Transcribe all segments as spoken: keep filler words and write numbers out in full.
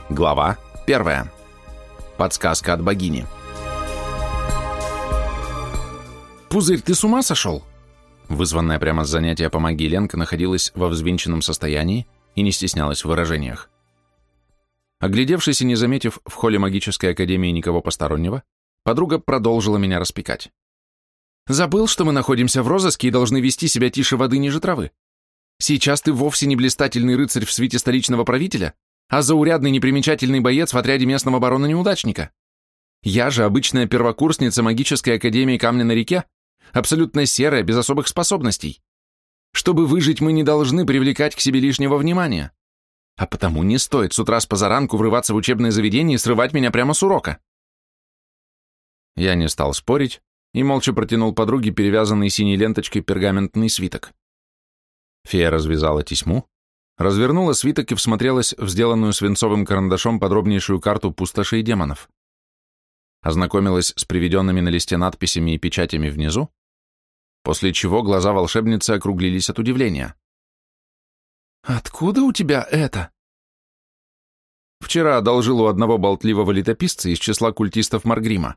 Глава первая. Подсказка от богини. «Пузырь, ты с ума сошел?» Вызванная прямо с занятия по магии Ленка находилась во взвинченном состоянии и не стеснялась в выражениях. Оглядевшись и не заметив в холле магической академии никого постороннего, подруга продолжила меня распекать. «Забыл, что мы находимся в розыске и должны вести себя тише воды ниже травы? Сейчас ты вовсе не блистательный рыцарь в свите столичного правителя, а заурядный непримечательный боец в отряде местного барона-неудачника. Я же обычная первокурсница магической академии Камня на реке, абсолютно серая, без особых способностей. Чтобы выжить, мы не должны привлекать к себе лишнего внимания. А потому не стоит с утра с позаранку врываться в учебное заведение и срывать меня прямо с урока». Я не стал спорить и молча протянул подруге перевязанный синей ленточкой пергаментный свиток. Фея развязала тесьму, развернула свиток и всмотрелась в сделанную свинцовым карандашом подробнейшую карту пустошей демонов. Ознакомилась с приведенными на листе надписями и печатями внизу, после чего глаза волшебницы округлились от удивления. «Откуда у тебя это?» «Вчера одолжил у одного болтливого летописца из числа культистов Маргрима».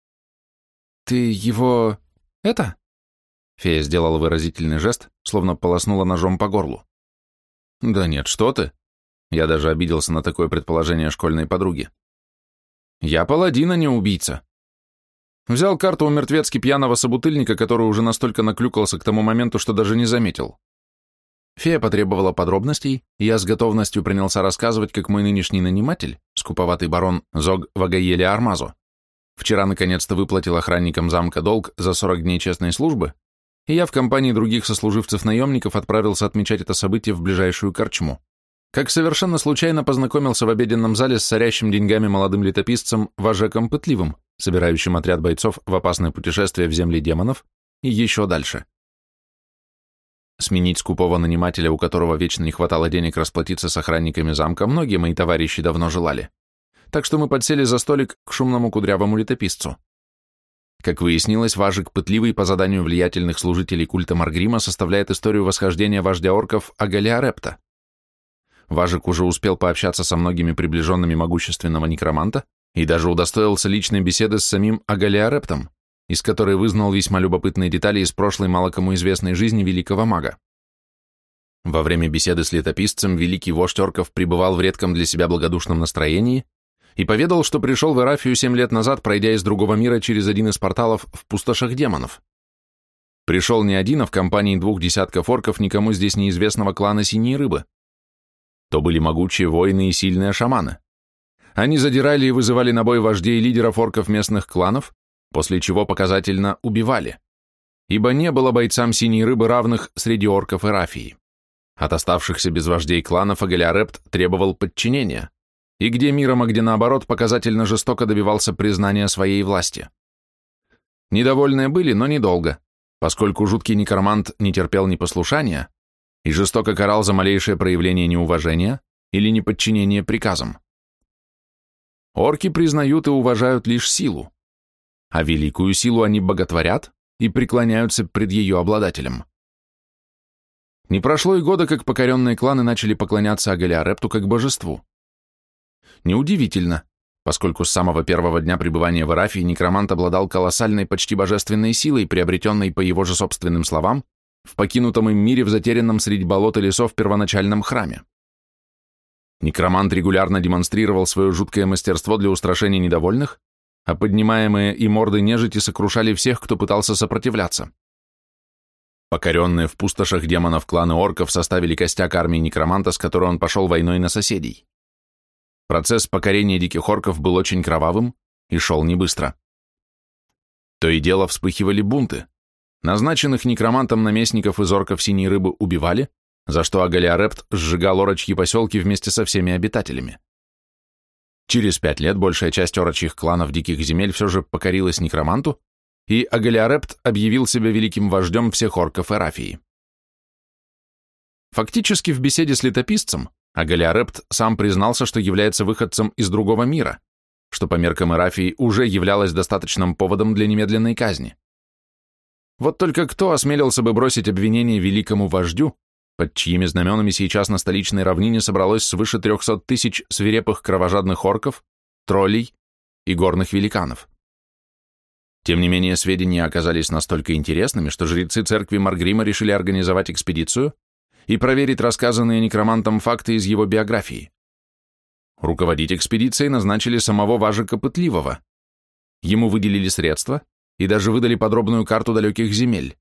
«Ты его... это?» Фея сделала выразительный жест, словно полоснула ножом по горлу. «Да нет, что ты!» Я даже обиделся на такое предположение школьной подруги. «Я паладин, а не убийца. Взял карту у мертвецки пьяного собутыльника, который уже настолько наклюкался к тому моменту, что даже не заметил». Фея потребовала подробностей, и я с готовностью принялся рассказывать, как мой нынешний наниматель, скуповатый барон Зог Вагаели Армазо, вчера наконец-то выплатил охранникам замка долг за сорок дней честной службы, и я в компании других сослуживцев-наемников отправился отмечать это событие в ближайшую корчму. Как совершенно случайно познакомился в обеденном зале с сорящим деньгами молодым летописцем Важеком Пытливым, собирающим отряд бойцов в опасное путешествие в земли демонов и еще дальше. Сменить скупого нанимателя, у которого вечно не хватало денег расплатиться с охранниками замка, многие мои товарищи давно желали. Так что мы подсели за столик к шумному кудрявому летописцу. Как выяснилось, Важек Пытливый по заданию влиятельных служителей культа Маргрима составляет историю восхождения вождя орков Агалиарепта. Важек уже успел пообщаться со многими приближенными могущественного некроманта и даже удостоился личной беседы с самим Агалиарептом, из которой вызнал весьма любопытные детали из прошлой мало кому известной жизни великого мага. Во время беседы с летописцем великий вождь орков пребывал в редком для себя благодушном настроении и поведал, что пришел в Эрафию семь лет назад, пройдя из другого мира через один из порталов в пустошах демонов. Пришел не один, а в компании двух десятков орков никому здесь неизвестного клана Синей Рыбы. То были могучие воины и сильные шаманы. Они задирали и вызывали на бой вождей и лидеров орков местных кланов, после чего показательно убивали, ибо не было бойцам Синей Рыбы равных среди орков Эрафии. От оставшихся без вождей кланов Агалиарепт требовал подчинения, и где миром, а где наоборот, показательно жестоко добивался признания своей власти. Недовольные были, но недолго, поскольку жуткий некромант не терпел непослушания и жестоко карал за малейшее проявление неуважения или неподчинение приказам. Орки признают и уважают лишь силу, а великую силу они боготворят и преклоняются пред ее обладателем. Не прошло и года, как покоренные кланы начали поклоняться Агалиарепту как божеству. Неудивительно, поскольку с самого первого дня пребывания в Эрафии некромант обладал колоссальной, почти божественной силой, приобретенной, по его же собственным словам, в покинутом им мире в затерянном среди болот и лесов первоначальном храме. Некромант регулярно демонстрировал свое жуткое мастерство для устрашения недовольных, а поднимаемые и морды нежити сокрушали всех, кто пытался сопротивляться. Покоренные в пустошах демонов кланы орков составили костяк армии некроманта, с которой он пошел войной на соседей. Процесс покорения диких орков был очень кровавым и шел не быстро. То и дело вспыхивали бунты. Назначенных некромантом наместников из орков Синей Рыбы убивали, за что Агалиарепт сжигал орочьи поселки вместе со всеми обитателями. Через пять лет большая часть орочьих кланов диких земель все же покорилась некроманту, и Агалиарепт объявил себя великим вождем всех орков Эрафии. Фактически в беседе с летописцем Агалиарепт сам признался, что является выходцем из другого мира, что по меркам Эрафии уже являлось достаточным поводом для немедленной казни. Вот только кто осмелился бы бросить обвинение великому вождю, под чьими знаменами сейчас на столичной равнине собралось свыше трехсот тысяч свирепых кровожадных орков, троллей и горных великанов. Тем не менее, сведения оказались настолько интересными, что жрецы церкви Маргрима решили организовать экспедицию и проверить рассказанные некромантом факты из его биографии. Руководить экспедицией назначили самого Важика Пытливого. Ему выделили средства и даже выдали подробную карту далеких земель.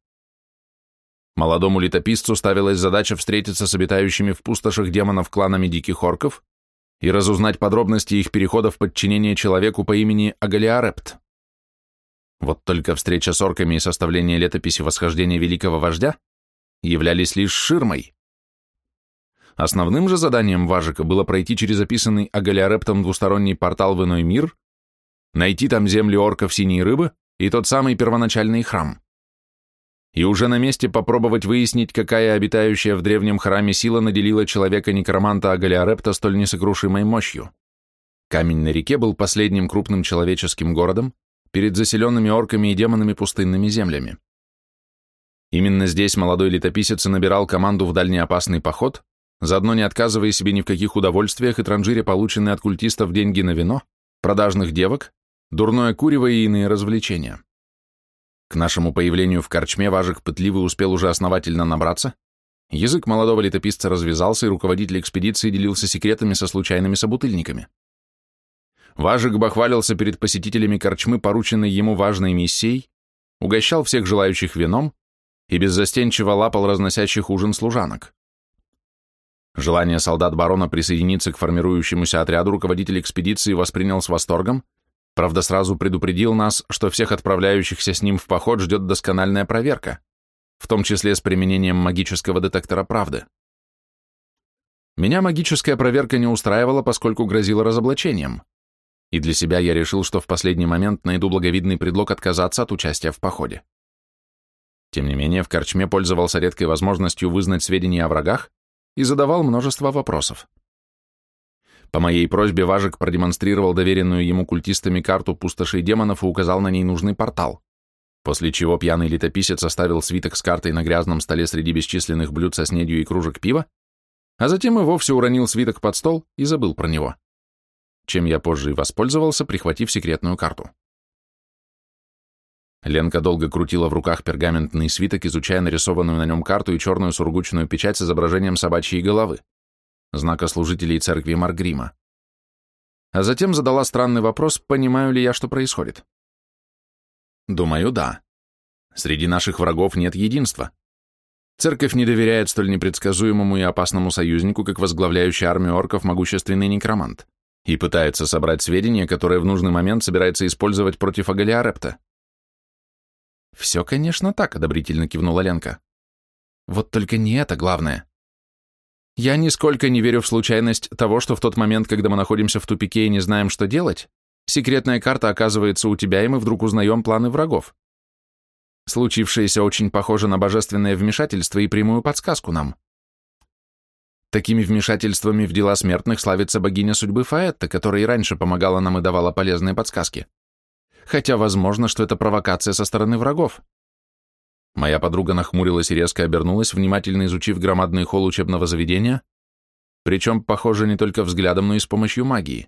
Молодому летописцу ставилась задача встретиться с обитающими в пустошах демонов кланами диких орков и разузнать подробности их перехода в подчинение человеку по имени Агалиарепт. Вот только встреча с орками и составление летописи восхождения великого вождя являлись лишь ширмой. Основным же заданием Важика было пройти через описанный Агалиарептом двусторонний портал в иной мир, найти там земли орков Синей Рыбы и тот самый первоначальный храм. И уже на месте попробовать выяснить, какая обитающая в древнем храме сила наделила человека-некроманта Агалиарепта столь несокрушимой мощью. Камень на реке был последним крупным человеческим городом перед заселенными орками и демонами пустынными землями. Именно здесь молодой летописец набирал команду в дальнеопасный поход, заодно не отказывая себе ни в каких удовольствиях и транжире полученные от культистов деньги на вино, продажных девок, дурное курево и иные развлечения. К нашему появлению в корчме Важик Пытливый успел уже основательно набраться, язык молодого летописца развязался, и руководитель экспедиции делился секретами со случайными собутыльниками. Важик бахвалился перед посетителями корчмы порученной ему важной миссией, угощал всех желающих вином и беззастенчиво лапал разносящих ужин служанок. Желание солдат барона присоединиться к формирующемуся отряду руководитель экспедиции воспринял с восторгом, правда, сразу предупредил нас, что всех отправляющихся с ним в поход ждет доскональная проверка, в том числе с применением магического детектора правды. Меня магическая проверка не устраивала, поскольку грозила разоблачением, и для себя я решил, что в последний момент найду благовидный предлог отказаться от участия в походе. Тем не менее, в корчме пользовался редкой возможностью вызнать сведения о врагах и задавал множество вопросов. По моей просьбе Важик продемонстрировал доверенную ему культистами карту пустошей демонов и указал на ней нужный портал, после чего пьяный летописец оставил свиток с картой на грязном столе среди бесчисленных блюд со снедью и кружек пива, а затем и вовсе уронил свиток под стол и забыл про него, чем я позже и воспользовался, прихватив секретную карту. Ленка долго крутила в руках пергаментный свиток, изучая нарисованную на нем карту и черную сургучную печать с изображением собачьей головы, знака служителей церкви Маргрима. А затем задала странный вопрос, понимаю ли я, что происходит. Думаю, да. Среди наших врагов нет единства. Церковь не доверяет столь непредсказуемому и опасному союзнику, как возглавляющий армию орков могущественный некромант, и пытается собрать сведения, которые в нужный момент собирается использовать против Агалиарепта. «Все, конечно, так», — одобрительно кивнула Ленка. «Вот только не это главное. Я нисколько не верю в случайность того, что в тот момент, когда мы находимся в тупике и не знаем, что делать, секретная карта оказывается у тебя, и мы вдруг узнаем планы врагов. Случившееся очень похоже на божественное вмешательство и прямую подсказку нам. Такими вмешательствами в дела смертных славится богиня судьбы Фаэтта, которая и раньше помогала нам и давала полезные подсказки. Хотя возможно, что это провокация со стороны врагов». Моя подруга нахмурилась и резко обернулась, внимательно изучив громадный холл учебного заведения, причем, похоже, не только взглядом, но и с помощью магии.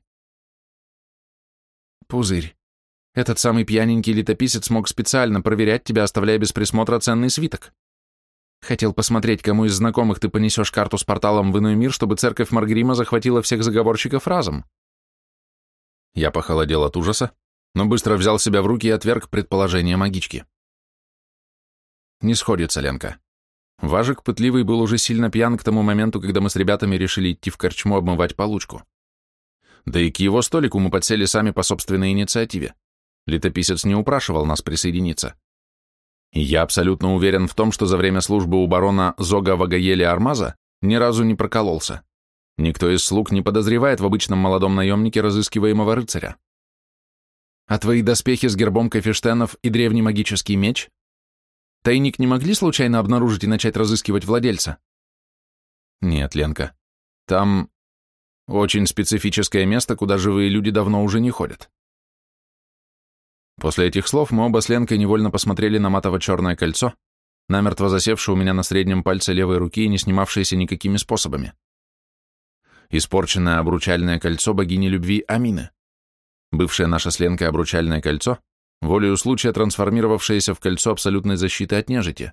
«Пузырь, этот самый пьяненький летописец мог специально проверять тебя, оставляя без присмотра ценный свиток. Хотел посмотреть, кому из знакомых ты понесешь карту с порталом в иной мир, чтобы церковь Маргрима захватила всех заговорщиков разом». Я похолодел от ужаса, но быстро взял себя в руки и отверг предположение магички. Не сходится, Ленка. Важик Пытливый был уже сильно пьян к тому моменту, когда мы с ребятами решили идти в корчму обмывать получку. Да и к его столику мы подсели сами по собственной инициативе. Летописец не упрашивал нас присоединиться. И я абсолютно уверен в том, что за время службы у барона Зога Вагаеля Армаза ни разу не прокололся. Никто из слуг не подозревает в обычном молодом наемнике разыскиваемого рыцаря. А твои доспехи с гербом Кафештенов и древний магический меч? Тайник не могли случайно обнаружить и начать разыскивать владельца? Нет, Ленка. Там очень специфическое место, куда живые люди давно уже не ходят. После этих слов мы оба с Ленкой невольно посмотрели на матово-черное кольцо, намертво засевшее у меня на среднем пальце левой руки и не снимавшееся никакими способами. Испорченное обручальное кольцо богини любви Амины. Бывшее наше с Ленкой обручальное кольцо, волею случая трансформировавшееся в кольцо абсолютной защиты от нежити.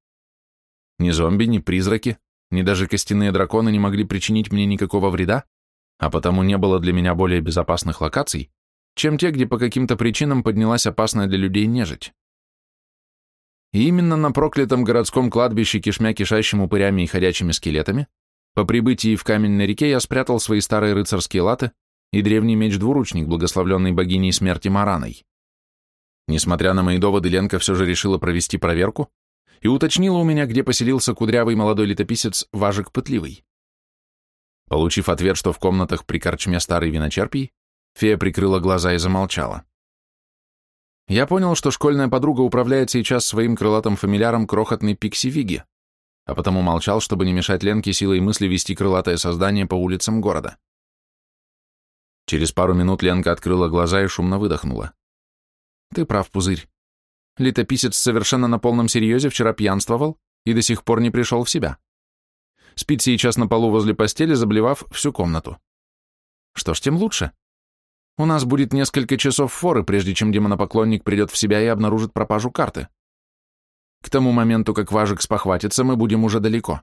Ни зомби, ни призраки, ни даже костяные драконы не могли причинить мне никакого вреда, а потому не было для меня более безопасных локаций, чем те, где по каким-то причинам поднялась опасная для людей нежить. И именно на проклятом городском кладбище, кишмя кишащим упырями и ходячими скелетами, по прибытии в Каменной реке я спрятал свои старые рыцарские латы и древний меч-двуручник, благословленный богиней смерти Мараной. Несмотря на мои доводы, Ленка все же решила провести проверку и уточнила у меня, где поселился кудрявый молодой летописец Важик Пытливый. Получив ответ, что в комнатах при корчме старый виночерпий, фея прикрыла глаза и замолчала. Я понял, что школьная подруга управляет сейчас своим крылатым фамильяром крохотный Пикси Виги, а потому молчал, чтобы не мешать Ленке силой мысли вести крылатое создание по улицам города. Через пару минут Ленка открыла глаза и шумно выдохнула. «Ты прав, Пузырь. Летописец совершенно на полном серьезе вчера пьянствовал и до сих пор не пришел в себя. Спит сейчас на полу возле постели, заблевав всю комнату. Что ж, тем лучше. У нас будет несколько часов форы, прежде чем демонопоклонник придет в себя и обнаружит пропажу карты. К тому моменту, как Важик спохватится, мы будем уже далеко».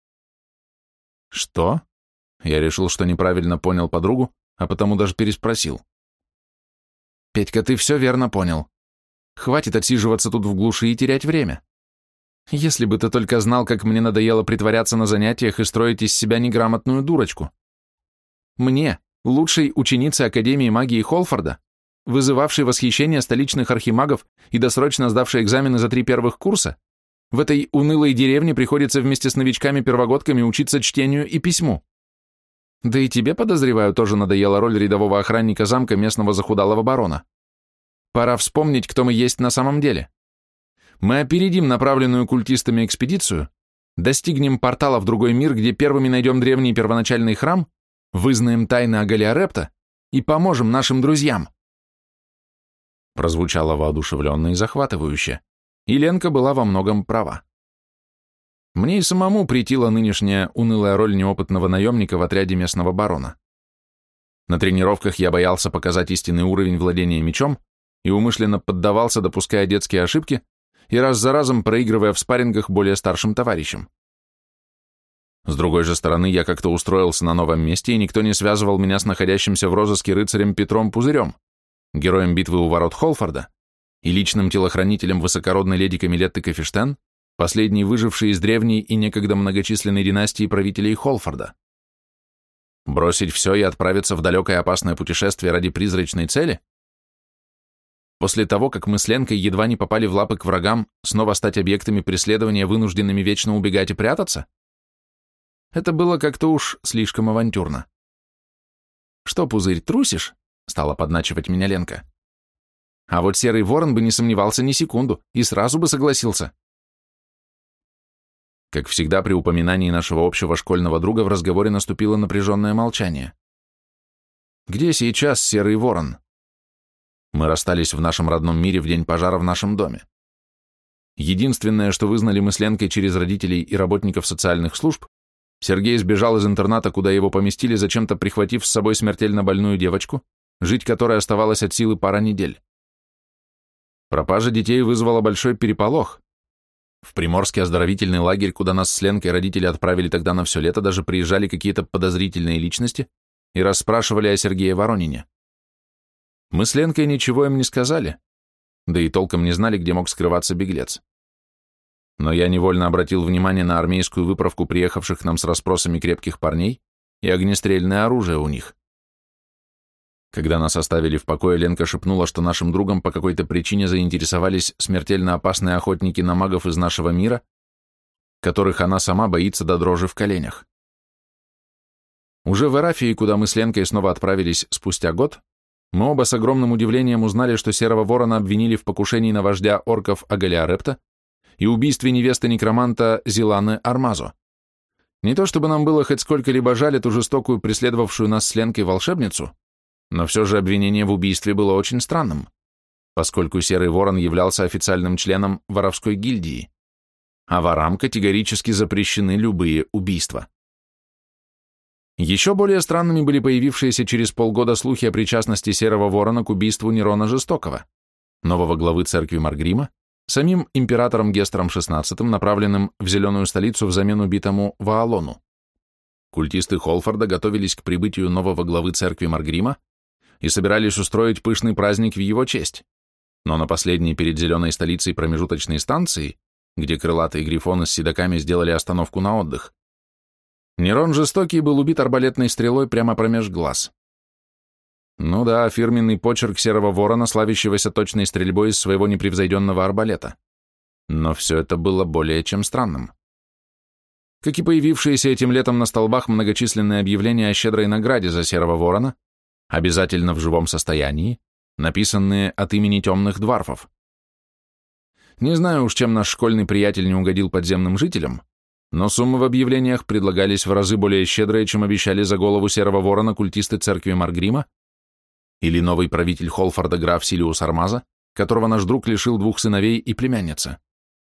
«Что?» Я решил, что неправильно понял подругу, а потому даже переспросил. «Петька, ты все верно понял. Хватит отсиживаться тут в глуши и терять время. Если бы ты только знал, как мне надоело притворяться на занятиях и строить из себя неграмотную дурочку. Мне, лучшей ученице Академии магии Холфорда, вызывавшей восхищение столичных архимагов и досрочно сдавшей экзамены за три первых курса, в этой унылой деревне приходится вместе с новичками-первогодками учиться чтению и письму. Да и тебе, подозреваю, тоже надоела роль рядового охранника замка местного захудалого барона. Пора вспомнить, кто мы есть на самом деле. Мы опередим направленную культистами экспедицию, достигнем портала в другой мир, где первыми найдем древний первоначальный храм, вызнаем тайны Агалиарепта и поможем нашим друзьям». Прозвучало воодушевленно и захватывающе, и Ленка была во многом права. Мне и самому претила нынешняя унылая роль неопытного наемника в отряде местного барона. На тренировках я боялся показать истинный уровень владения мечом и умышленно поддавался, допуская детские ошибки и раз за разом проигрывая в спаррингах более старшим товарищам. С другой же стороны, я как-то устроился на новом месте, и никто не связывал меня с находящимся в розыске рыцарем Петром Пузырем, героем битвы у ворот Холфорда и личным телохранителем высокородной леди Камилетты Кафештен, последний выживший из древней и некогда многочисленной династии правителей Холфорда. Бросить все и отправиться в далекое опасное путешествие ради призрачной цели? После того, как мы с Ленкой едва не попали в лапы к врагам, снова стать объектами преследования, вынужденными вечно убегать и прятаться? Это было как-то уж слишком авантюрно. «Что, Пузырь, трусишь?» — стала подначивать меня Ленка. «А вот Серый Ворон бы не сомневался ни секунду и сразу бы согласился». Как всегда, при упоминании нашего общего школьного друга в разговоре наступило напряженное молчание. «Где сейчас Серый Ворон?» Мы расстались в нашем родном мире в день пожара в нашем доме. Единственное, что вызнали мы с Ленкой через родителей и работников социальных служб, Сергей сбежал из интерната, куда его поместили, зачем-то прихватив с собой смертельно больную девочку, жить которой оставалось от силы пара недель. Пропажа детей вызвала большой переполох. В Приморский оздоровительный лагерь, куда нас с Ленкой родители отправили тогда на все лето, даже приезжали какие-то подозрительные личности и расспрашивали о Сергее Воронине. Мы с Ленкой ничего им не сказали, да и толком не знали, где мог скрываться беглец. Но я невольно обратил внимание на армейскую выправку приехавших к нам с расспросами крепких парней и огнестрельное оружие у них. Когда нас оставили в покое, Ленка шепнула, что нашим другом по какой-то причине заинтересовались смертельно опасные охотники на магов из нашего мира, которых она сама боится до дрожи в коленях. Уже в Эрафии, куда мы с Ленкой снова отправились спустя год, мы оба с огромным удивлением узнали, что Серого Ворона обвинили в покушении на вождя орков Агалиарепта и убийстве невесты некроманта Зиланы Армазо. Не то чтобы нам было хоть сколько-либо жаль эту жестокую преследовавшую нас с Ленкой волшебницу, но все же обвинение в убийстве было очень странным, поскольку Серый Ворон являлся официальным членом воровской гильдии. а ворам категорически запрещены любые убийства. Еще более странными были появившиеся через полгода слухи о причастности Серого Ворона к убийству Нерона Жестокого, нового главы церкви Маргрима, самим императором Гестором шестнадцатым, направленным в Зеленую столицу взамен убитому Ваалону. Культисты Холфорда готовились к прибытию нового главы церкви Маргрима и собирались устроить пышный праздник в его честь, но на последней перед Зеленой столицей промежуточной станции, где крылатые грифоны с седоками сделали остановку на отдых, Нерон Жестокий был убит арбалетной стрелой прямо промеж глаз. Ну да, фирменный почерк Серого Ворона, славящегося точной стрельбой из своего непревзойденного арбалета. Но все это было более чем странным. Как и появившиеся этим летом на столбах многочисленные объявления о щедрой награде за Серого Ворона, обязательно в живом состоянии, написанные от имени темных дварфов. Не знаю уж, чем наш школьный приятель не угодил подземным жителям, но суммы в объявлениях предлагались в разы более щедрые, чем обещали за голову Серого Ворона культисты церкви Маргрима или новый правитель Холфорда граф Силиус Армаза, которого наш друг лишил двух сыновей и племянницы.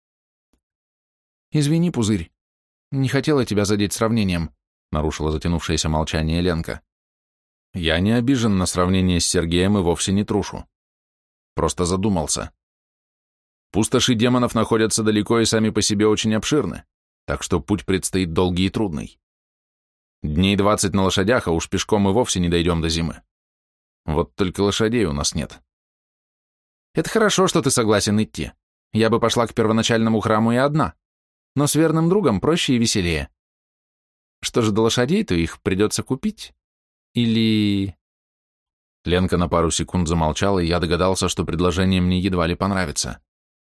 «Извини, Пузырь, не хотела тебя задеть сравнением», нарушила затянувшееся молчание Ленка. «Я не обижен на сравнение с Сергеем и вовсе не трушу. Просто задумался. Пустоши демонов находятся далеко и сами по себе очень обширны, так что путь предстоит долгий и трудный. Дней двадцать на лошадях, а уж пешком и вовсе не дойдем до зимы. Вот только лошадей у нас нет». «Это хорошо, что ты согласен идти. Я бы пошла к первоначальному храму и одна, но с верным другом проще и веселее. Что же до лошадей, то их придется купить. Или...» Ленка на пару секунд замолчала, и я догадался, что предложение мне едва ли понравится.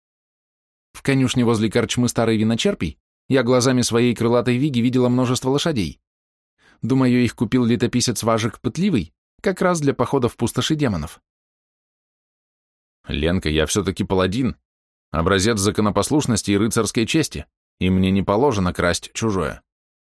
«В конюшне возле корчмы старый виночерпий я глазами своей крылатой Виги видела множество лошадей. Думаю, их купил летописец Важек Пытливый как раз для похода в пустоши демонов». «Ленка, я все-таки паладин, образец законопослушности и рыцарской чести, и мне не положено красть чужое».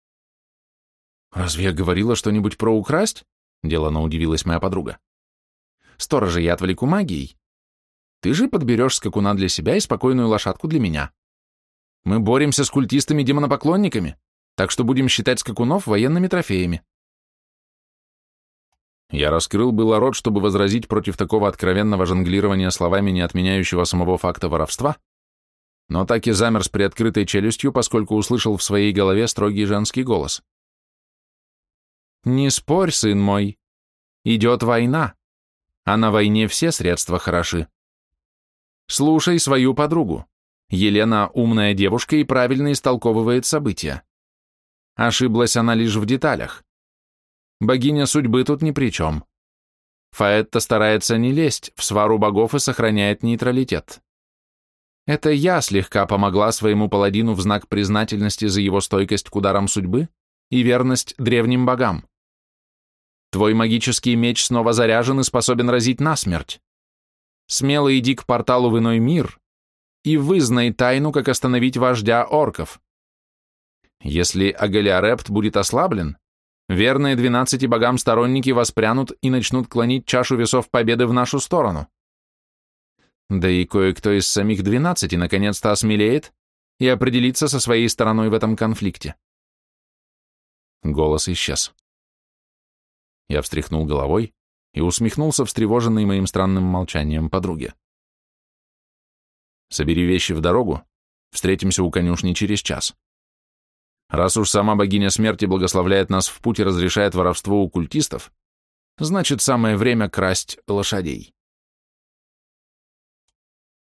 «Разве я говорила что-нибудь про украсть?» — делано удивилась моя подруга. «Сторожа я отвлеку магией. Ты же подберешь скакуна для себя и спокойную лошадку для меня. Мы боремся с культистами-демонопоклонниками, так что будем считать скакунов военными трофеями». Я раскрыл было рот, чтобы возразить против такого откровенного жонглирования словами, не отменяющего самого факта воровства, но так и замер с приоткрытой челюстью, поскольку услышал в своей голове строгий женский голос. «Не спорь, сын мой. Идет война, а на войне все средства хороши. Слушай свою подругу. Елена умная девушка и правильно истолковывает события. Ошиблась она лишь в деталях. Богиня судьбы тут ни при чем. Фаэтта старается не лезть в свару богов и сохраняет нейтралитет. Это я слегка помогла своему паладину в знак признательности за его стойкость к ударам судьбы и верность древним богам. Твой магический меч снова заряжен и способен разить насмерть. Смело иди к порталу в иной мир и вызнай тайну, как остановить вождя орков. Если Агалиарепт будет ослаблен, верные двенадцати богам сторонники воспрянут и начнут клонить чашу весов победы в нашу сторону. Да и кое-кто из самих двенадцати наконец-то осмелеет и определится со своей стороной в этом конфликте». Голос исчез. Я встряхнул головой и усмехнулся, встревоженный моим странным молчанием подруге. «Собери вещи в дорогу, встретимся у конюшни через час. Раз уж сама богиня смерти благословляет нас в путь и разрешает воровство у культистов, значит, самое время красть лошадей».